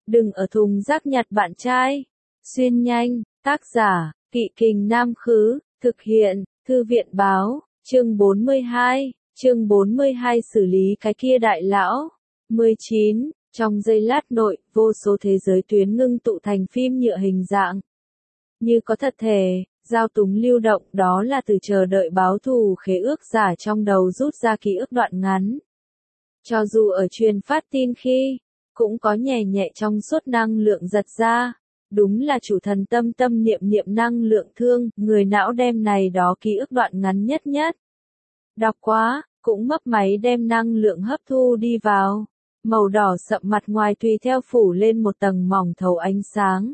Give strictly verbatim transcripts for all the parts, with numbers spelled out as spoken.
Đừng ở thùng rác nhặt bạn trai. Xuyên nhanh, tác giả, Kỵ Kình Nam Khứ, thực hiện, Thư viện Báo, chương bốn mươi hai, chương bốn mươi hai xử lý cái kia đại lão. mười chín, trong giây lát nội, vô số thế giới tuyến ngưng tụ thành phim nhựa hình dạng. Như có thật thể, giao túng lưu động đó là từ chờ đợi báo thù khế ước giả trong đầu rút ra ký ức đoạn ngắn. Cho dù ở truyền phát tin khi, cũng có nhẹ nhẹ trong suốt năng lượng giật ra. Đúng là chủ thần tâm tâm niệm niệm năng lượng thương, người não đem này đó ký ức đoạn ngắn nhất nhất. Đọc quá, cũng mấp máy đem năng lượng hấp thu đi vào. Màu đỏ sậm mặt ngoài tùy theo phủ lên một tầng mỏng thấu ánh sáng.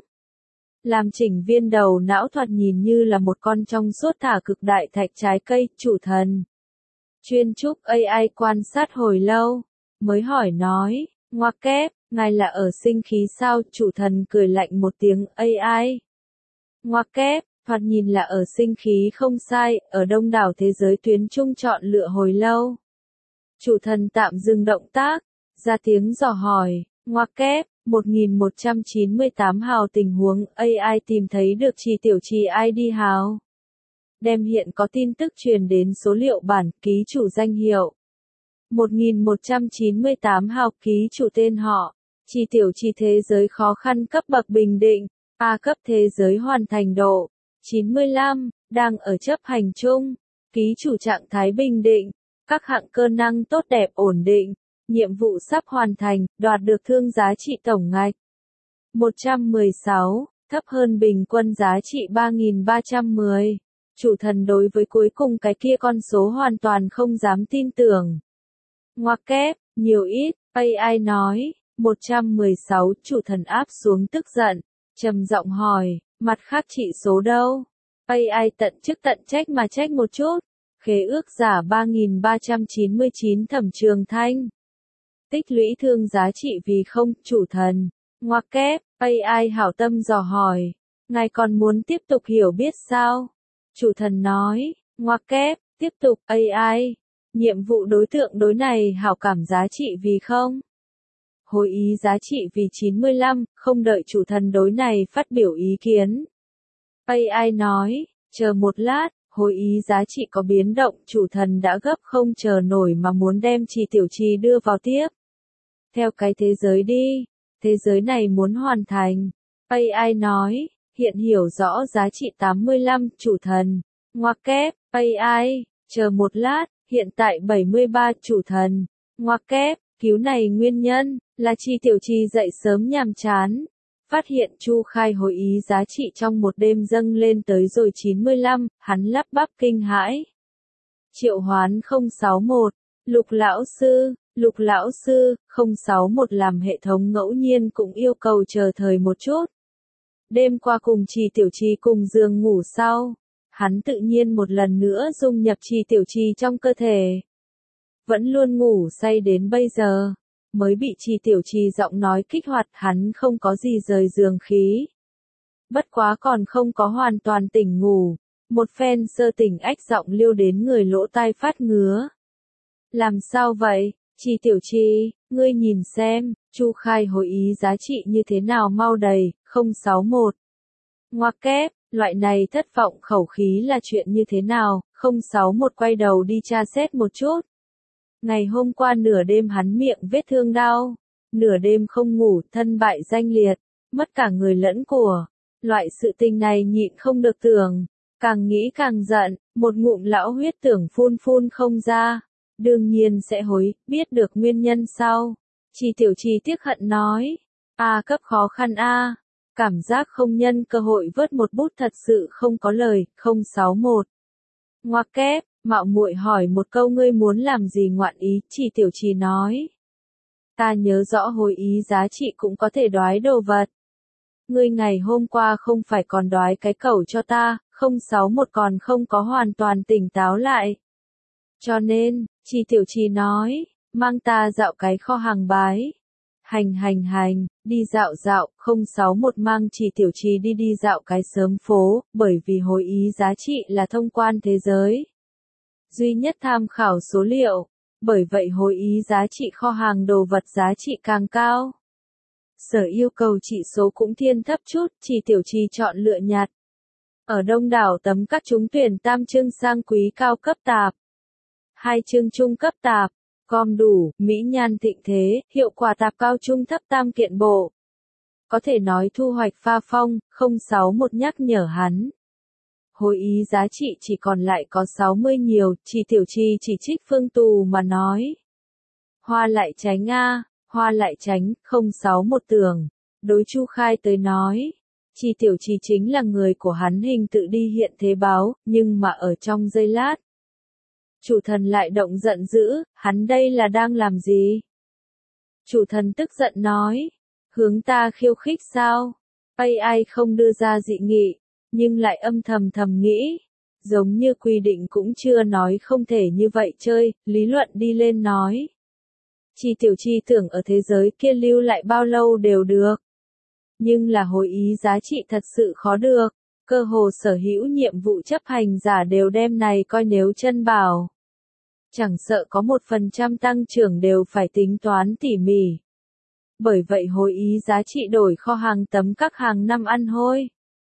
Làm chỉnh viên đầu não thoạt nhìn như là một con trong suốt thả cực đại thạch trái cây, chủ thần. Chuyên trúc a i quan sát hồi lâu, mới hỏi nói, ngoặc kép, ngài là ở sinh khí sao? Chủ thần cười lạnh một tiếng, a i. Ngoặc kép, thoạt nhìn là ở sinh khí không sai, ở đông đảo thế giới tuyến trung chọn lựa hồi lâu. Chủ thần tạm dừng động tác, ra tiếng dò hỏi, ngoặc kép, một nghìn một trăm chín mươi tám hào tình huống, a i tìm thấy được trì tiểu trì i đê hào. Đem hiện có tin tức truyền đến số liệu bản, ký chủ danh hiệu. một nghìn một trăm chín mươi tám hào, ký chủ tên họ, trì tiểu trì thế giới khó khăn cấp bậc bình định, A cấp thế giới hoàn thành độ, chín mươi lăm, đang ở chấp hành chung, ký chủ trạng thái bình định, các hạng cơ năng tốt đẹp ổn định, nhiệm vụ sắp hoàn thành, đoạt được thương giá trị tổng ngạch. một trăm mười sáu, thấp hơn bình quân giá trị ba nghìn ba trăm mười. Chủ thần đối với cuối cùng cái kia con số hoàn toàn không dám tin tưởng. Ngoặc kép, nhiều ít, a i nói, một trăm mười sáu, chủ thần áp xuống tức giận, trầm giọng hỏi, mặt khác trị số đâu? a i tận chức tận trách mà trách một chút, khế ước giả ba nghìn ba trăm chín mươi chín Thẩm Trường Thanh. Tích lũy thương giá trị vì không, chủ thần. Ngoặc kép, a i hảo tâm dò hỏi, ngài còn muốn tiếp tục hiểu biết sao? Chủ thần nói, ngoặc kép, tiếp tục, a i. Nhiệm vụ đối tượng đối này hảo cảm giá trị vì không? Hồi ý giá trị vì chín mươi lăm, không đợi chủ thần đối này phát biểu ý kiến. a i nói, chờ một lát, hồi ý giá trị có biến động, chủ thần đã gấp không chờ nổi mà muốn đem trì tiểu trì đưa vào tiếp. Theo cái thế giới đi, thế giới này muốn hoàn thành. a i nói, hiện hiểu rõ giá trị tám mươi lăm, chủ thần. Ngoặc kép, a i, chờ một lát, hiện tại bảy mươi ba, chủ thần. Ngoặc kép, cứu này nguyên nhân, là trì tiểu trì dậy sớm nhàm chán. Phát hiện Chu Khai hồi ý giá trị trong một đêm dâng lên tới rồi chín mươi lăm, hắn lắp bắp kinh hãi. Triệu hoán không sáu một, Lục lão sư, Lục lão sư, không sáu một làm hệ thống ngẫu nhiên cũng yêu cầu chờ thời một chút. Đêm qua cùng trì tiểu trì cùng giường ngủ sau, hắn tự nhiên một lần nữa dung nhập trì tiểu trì trong cơ thể. Vẫn luôn ngủ say đến bây giờ, mới bị trì tiểu trì giọng nói kích hoạt, hắn không có gì rời giường khí. Bất quá còn không có hoàn toàn tỉnh ngủ, một phen sơ tỉnh ách giọng liêu đến người lỗ tai phát ngứa. Làm sao vậy, trì tiểu trì, ngươi nhìn xem, Chu Khai hồi ý giá trị như thế nào mau đầy, không sáu một. Ngoặc kép, loại này thất vọng khẩu khí là chuyện như thế nào, không sáu một quay đầu đi tra xét một chút. Ngày hôm qua nửa đêm hắn miệng vết thương đau, nửa đêm không ngủ, thân bại danh liệt, mất cả người lẫn của. Loại sự tình này nhịn không được tưởng, càng nghĩ càng giận, một ngụm lão huyết tưởng phun phun không ra. Đương nhiên sẽ hối, biết được nguyên nhân sau. Trì tiểu trì tiếc hận nói, A cấp khó khăn A, cảm giác không nhân cơ hội vớt một bút thật sự không có lời, không sáu một. Ngoặc kép, mạo muội hỏi một câu, ngươi muốn làm gì ngoạn ý? Trì tiểu trì nói, ta nhớ rõ hồi ý giá trị cũng có thể đoái đồ vật. Ngươi ngày hôm qua không phải còn đoái cái cẩu cho ta, không sáu một còn không có hoàn toàn tỉnh táo lại. Cho nên, trì tiểu trì nói, mang ta dạo cái kho hàng bái. Hành hành hành, đi dạo dạo, không sáu một mang trì tiểu trì đi đi dạo cái sớm phố, bởi vì hồi ý giá trị là thông quan thế giới. Duy nhất tham khảo số liệu, bởi vậy hồi ý giá trị kho hàng đồ vật giá trị càng cao. Sở yêu cầu chỉ số cũng thiên thấp chút, chỉ tiểu trì chọn lựa nhặt. Ở đông đảo tấm các trúng tuyển tam chương sang quý cao cấp tạp. Hai chương trung cấp tạp, gom đủ, mỹ nhan thịnh thế, hiệu quả tạp cao trung thấp tam kiện bộ. Có thể nói thu hoạch pha phong, không sáu một nhắc nhở hắn. Hồi ý giá trị chỉ còn lại có sáu mươi nhiều, chỉ tiểu trì chỉ trích Phương Tù mà nói. Hoa lại tránh a, hoa lại tránh, không sáu một tưởng. Đối Chu Khai tới nói, chỉ tiểu trì chính là người của hắn hình tự đi hiện thế báo, nhưng mà ở trong giây lát. Chủ thần lại động giận dữ, hắn đây là đang làm gì? Chủ thần tức giận nói, hướng ta khiêu khích sao? a i không đưa ra dị nghị, nhưng lại âm thầm thầm nghĩ, giống như quy định cũng chưa nói không thể như vậy chơi, lý luận đi lên nói. Chỉ tiểu chi tưởng ở thế giới kia lưu lại bao lâu đều được. Nhưng là hồi ý giá trị thật sự khó được, cơ hồ sở hữu nhiệm vụ chấp hành giả đều đem này coi nếu chân bảo. Chẳng sợ có một phần trăm tăng trưởng đều phải tính toán tỉ mỉ. Bởi vậy hồi ý giá trị đổi kho hàng tấm các hàng năm ăn hôi.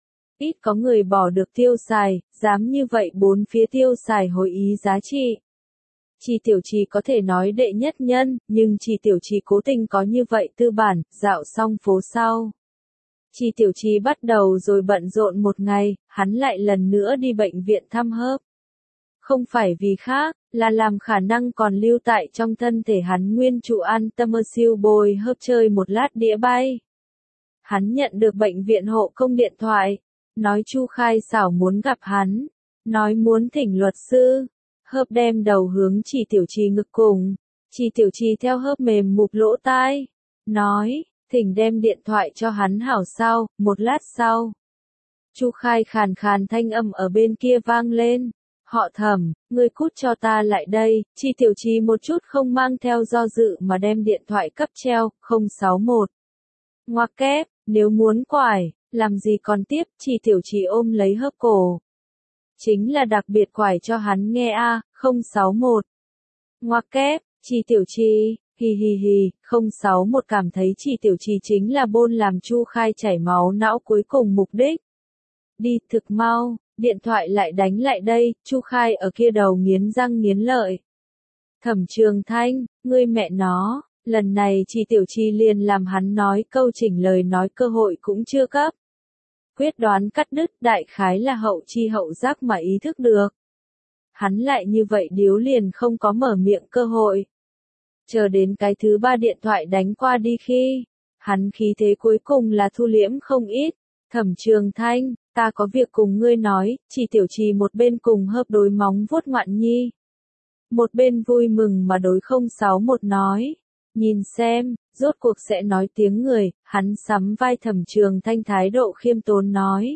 Ít có người bỏ được tiêu xài, dám như vậy bốn phía tiêu xài hồi ý giá trị. Chỉ tiểu trì có thể nói đệ nhất nhân, nhưng chỉ tiểu trì cố tình có như vậy tư bản, dạo xong phố sau. Chỉ tiểu trì bắt đầu rồi bận rộn một ngày, hắn lại lần nữa đi bệnh viện thăm hớp. Không phải vì khác, là làm khả năng còn lưu tại trong thân thể hắn nguyên trụ an tâm siêu bồi hớp chơi một lát đĩa bay. Hắn nhận được bệnh viện hộ công điện thoại, nói Chu Khai xảo muốn gặp hắn, nói muốn thỉnh luật sư. Hớp đem đầu hướng chỉ tiểu trì ngực cùng, chỉ tiểu trì theo hớp mềm mục lỗ tai, nói, thỉnh đem điện thoại cho hắn hảo sau, một lát sau. Chu Khai khàn khàn thanh âm ở bên kia vang lên, họ Thẩm, ngươi cút cho ta lại đây, chỉ tiểu trì một chút không mang theo do dự mà đem điện thoại cấp treo, không sáu một. Ngoặc kép, nếu muốn quải, làm gì còn tiếp, chỉ tiểu trì ôm lấy hớp cổ. Chính là đặc biệt quải cho hắn nghe a, không sáu một. Ngoặc kép, chỉ tiểu trì, hi hi hi, không sáu một cảm thấy chỉ tiểu trì chính là bôn làm Chu Khai chảy máu não cuối cùng mục đích. Đi, thực mau, điện thoại lại đánh lại đây, Chu Khai ở kia đầu nghiến răng nghiến lợi. Thẩm Trường Thanh, ngươi mẹ nó, lần này chỉ tiểu trì liền làm hắn nói câu chỉnh lời nói cơ hội cũng chưa cấp. Quyết đoán cắt đứt đại khái là hậu chi hậu giác mà ý thức được. Hắn lại như vậy điếu liền không có mở miệng cơ hội. Chờ đến cái thứ ba điện thoại đánh qua đi khi, hắn khí thế cuối cùng là thu liễm không ít. Thẩm Trường Thanh, ta có việc cùng ngươi nói, chỉ tiểu trì một bên cùng hớp đối móng vuốt ngoạn nhi. Một bên vui mừng mà đối không sáu một nói. Nhìn xem, rốt cuộc sẽ nói tiếng người, hắn sắm vai Thẩm Trường Thanh thái độ khiêm tốn nói.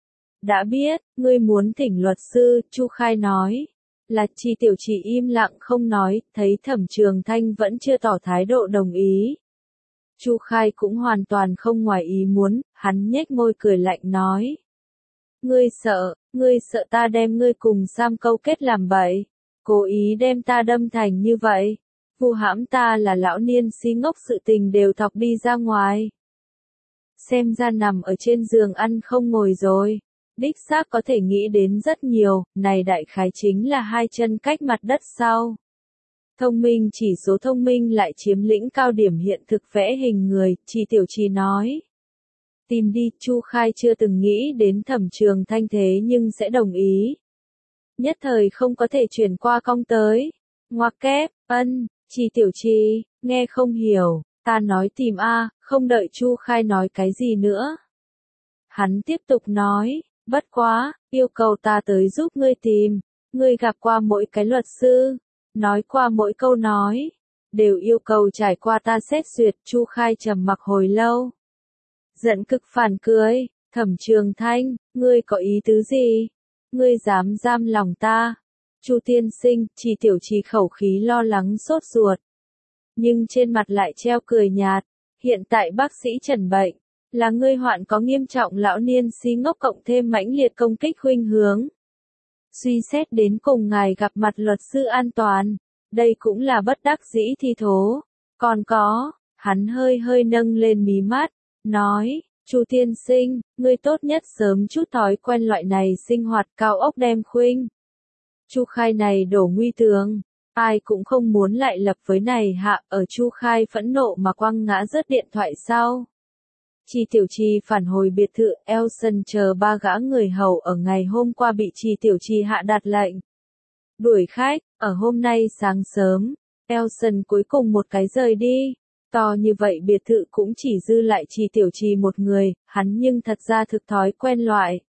Đã biết, ngươi muốn thỉnh luật sư, Chu Khai nói. Là chỉ tiểu trì im lặng không nói, thấy Thẩm Trường Thanh vẫn chưa tỏ thái độ đồng ý. Chu Khai cũng hoàn toàn không ngoài ý muốn, hắn nhếch môi cười lạnh nói. Ngươi sợ, ngươi sợ ta đem ngươi cùng Sam câu kết làm bậy, cố ý đem ta đâm thành như vậy. Vu hãm ta là lão niên si ngốc sự tình đều thọc đi ra ngoài. Xem ra nằm ở trên giường ăn không ngồi rồi. Đích xác có thể nghĩ đến rất nhiều, này đại khái chính là hai chân cách mặt đất sau. Thông minh chỉ số thông minh lại chiếm lĩnh cao điểm hiện thực vẽ hình người, chỉ tiểu trì nói. Tìm đi, Chu Khai chưa từng nghĩ đến Thẩm Trường Thanh thế nhưng sẽ đồng ý. Nhất thời không có thể chuyển qua cong tới. Ngoặc kép, ân. Chỉ tiểu trì, nghe không hiểu, ta nói tìm a, không đợi Chu Khai nói cái gì nữa. Hắn tiếp tục nói, bất quá, yêu cầu ta tới giúp ngươi tìm, ngươi gặp qua mỗi cái luật sư, nói qua mỗi câu nói, đều yêu cầu trải qua ta xét duyệt. Chu Khai trầm mặc hồi lâu. Giận cực phản cười, Thẩm Trường Thanh, ngươi có ý tứ gì? Ngươi dám giam lòng ta? Chu tiên sinh, chỉ tiểu trì khẩu khí lo lắng sốt ruột. Nhưng trên mặt lại treo cười nhạt, hiện tại bác sĩ trần bệnh, là ngươi hoạn có nghiêm trọng lão niên si ngốc cộng thêm mãnh liệt công kích khuynh hướng. Suy xét đến cùng ngài gặp mặt luật sư an toàn, đây cũng là bất đắc dĩ thi thố. Còn có, Hắn hơi hơi nâng lên mí mắt, nói, Chu tiên sinh, ngươi tốt nhất sớm chút thói quen loại này sinh hoạt cao ốc đem khuynh. Chu Khai này đổ nguy tường, ai cũng không muốn lại lập với này hạ, ở Chu Khai phẫn nộ mà quăng ngã rớt điện thoại sau. Chi Tiểu Chi phản hồi biệt thự, Elson chờ ba gã người hầu ở ngày hôm qua bị Chi Tiểu Chi hạ đạt lệnh đuổi khách, ở hôm nay sáng sớm, Elson cuối cùng một cái rời đi. To như vậy biệt thự cũng chỉ dư lại Chi Tiểu Chi một người, hắn nhưng thật ra thực thói quen loại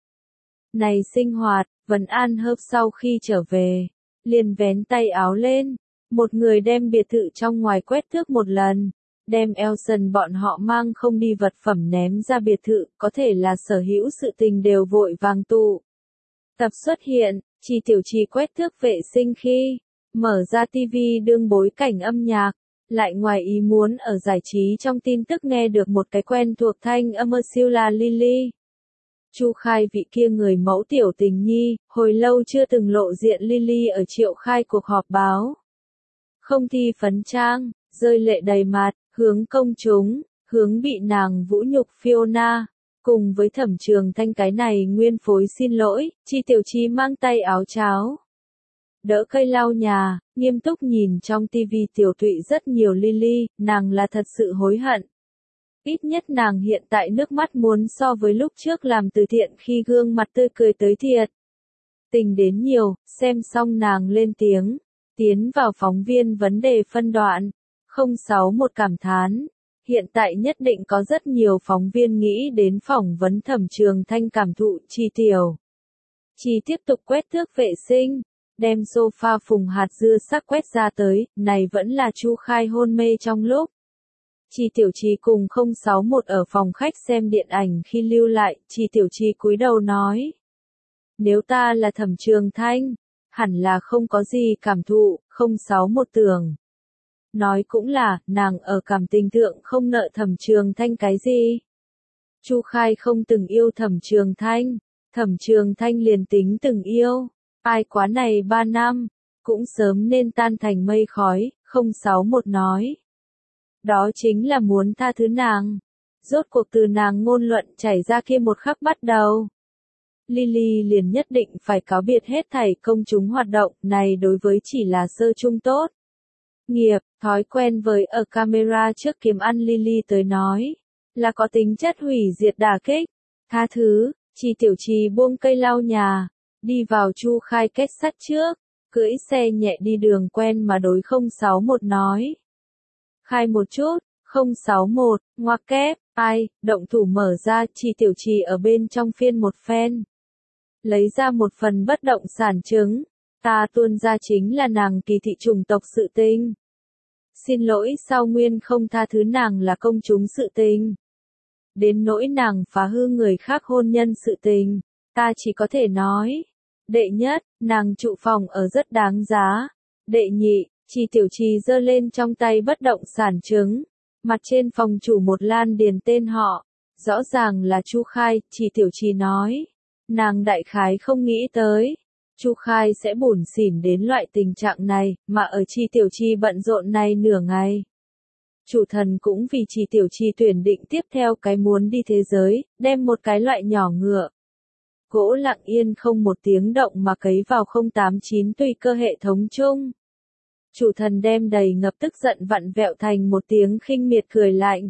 này sinh hoạt. Vân An Hớp sau khi trở về, liền vén tay áo lên, một người đem biệt thự trong ngoài quét tước một lần, đem Elson bọn họ mang không đi vật phẩm ném ra biệt thự, có thể là sở hữu sự tình đều vội vàng tụ. Tập xuất hiện, Chi Tiểu Chi quét tước vệ sinh khi mở ra tivi đương bối cảnh âm nhạc, lại ngoài ý muốn ở giải trí trong tin tức nghe được một cái quen thuộc thanh âm siêu là Lily. Chu Khai vị kia người mẫu tiểu tình nhi, hồi lâu chưa từng lộ diện Lily ở Triệu Khai cuộc họp báo. Không thi phấn trang, rơi lệ đầy mặt, hướng công chúng, hướng bị nàng vũ nhục Fiona, cùng với Thẩm Trường Thanh cái này nguyên phối xin lỗi, Chi Tiểu Chi mang tay áo cháo. Đỡ cây lau nhà, nghiêm túc nhìn trong tivi tiểu tụy rất nhiều Lily, nàng là thật sự hối hận. Ít nhất nàng hiện tại nước mắt muốn so với lúc trước làm từ thiện khi gương mặt tươi cười tới thiệt. Tình đến nhiều, xem xong nàng lên tiếng, tiến vào phóng viên vấn đề phân đoạn. không sáu một cảm thán, hiện tại nhất định có rất nhiều phóng viên nghĩ đến phỏng vấn Thẩm Trường Thanh cảm thụ Chi Tiểu Chi tiếp tục quét thước vệ sinh, đem sofa phùng hạt dưa sắc quét ra tới, này vẫn là Chu Khai hôn mê trong lúc. Chi Tiểu Chi cùng không sáu một ở phòng khách xem điện ảnh khi lưu lại, Chi Tiểu Chi cúi đầu nói. Nếu ta là Thẩm Trường Thanh, hẳn là không có gì cảm thụ, không sáu một tưởng. Nói cũng là, nàng ở cảm tình thượng không nợ Thẩm Trường Thanh cái gì. Chu Khai không từng yêu Thẩm Trường Thanh, Thẩm Trường Thanh liền tính từng yêu, ai quá này ba năm, cũng sớm nên tan thành mây khói, không sáu một nói. Đó chính là muốn tha thứ nàng. Rốt cuộc từ nàng ngôn luận chảy ra kia một khắc bắt đầu. Lily liền nhất định phải cáo biệt hết thảy công chúng hoạt động này đối với chỉ là sơ chung tốt. Nghiệp, thói quen với ở camera trước kiếm ăn Lily tới nói, là có tính chất hủy diệt đả kích. Tha thứ, Chi Tiểu Chi buông cây lau nhà, đi vào Chu Khai kết sắt trước, cưỡi xe nhẹ đi đường quen mà đối không sáu một nói. Khai một chút, không sáu một, ngoặc kép, ai, động thủ mở ra, Chi Tiểu Chi ở bên trong phiên một phen. Lấy ra một phần bất động sản chứng, ta tuôn ra chính là nàng Kỳ thị chủng tộc sự tình. Xin lỗi sao nguyên không tha thứ nàng là công chúng sự tình. Đến nỗi nàng phá hư người khác hôn nhân sự tình, ta chỉ có thể nói. Đệ nhất, nàng trụ phòng ở rất đáng giá. Đệ nhị, Chi Tiểu Chi giơ lên trong tay bất động sản chứng, mặt trên phòng chủ một lan điền tên họ, rõ ràng là Chu Khai, Chi Tiểu Chi nói, nàng đại khái không nghĩ tới, Chu Khai sẽ bủn xỉn đến loại tình trạng này, mà ở Chi Tiểu Chi bận rộn này nửa ngày. Chủ thần cũng vì Chi Tiểu Chi tuyển định tiếp theo cái muốn đi thế giới, đem một cái loại nhỏ ngựa. Gỗ lặng yên không một tiếng động mà cấy vào không tám chín tùy cơ hệ thống chung. Chủ thần đem đầy ngập tức giận vặn vẹo thành một tiếng khinh miệt cười lạnh.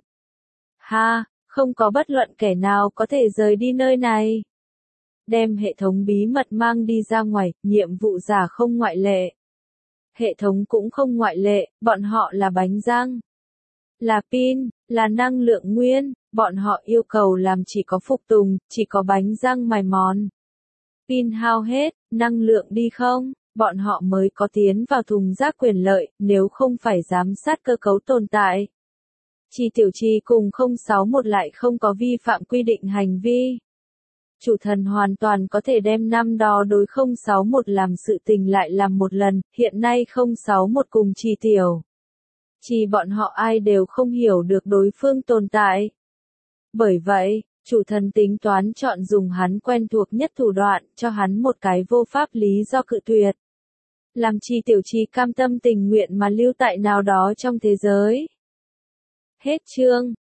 Ha, không có bất luận kẻ nào có thể rời đi nơi này. Đem hệ thống bí mật mang đi ra ngoài, nhiệm vụ giả không ngoại lệ. Hệ thống cũng không ngoại lệ, bọn họ là bánh răng. Là pin, là năng lượng nguyên, bọn họ yêu cầu làm chỉ có phục tùng, chỉ có bánh răng mài mòn. Pin hao hết, năng lượng đi không, bọn họ mới có tiến vào thùng rác quyền lợi, nếu không phải giám sát cơ cấu tồn tại. Chi Tiểu Chi cùng không sáu một lại không có vi phạm quy định hành vi. Chủ thần hoàn toàn có thể đem năm đó đối không sáu một làm sự tình lại làm một lần, hiện nay không sáu một cùng Chi Tiểu Chi bọn họ ai đều không hiểu được đối phương tồn tại. Bởi vậy, chủ thần tính toán chọn dùng hắn quen thuộc nhất thủ đoạn, cho hắn một cái vô pháp lý do cự tuyệt. Làm Chi Tiểu Chi cam tâm tình nguyện mà lưu tại nào đó trong thế giới. Hết chương.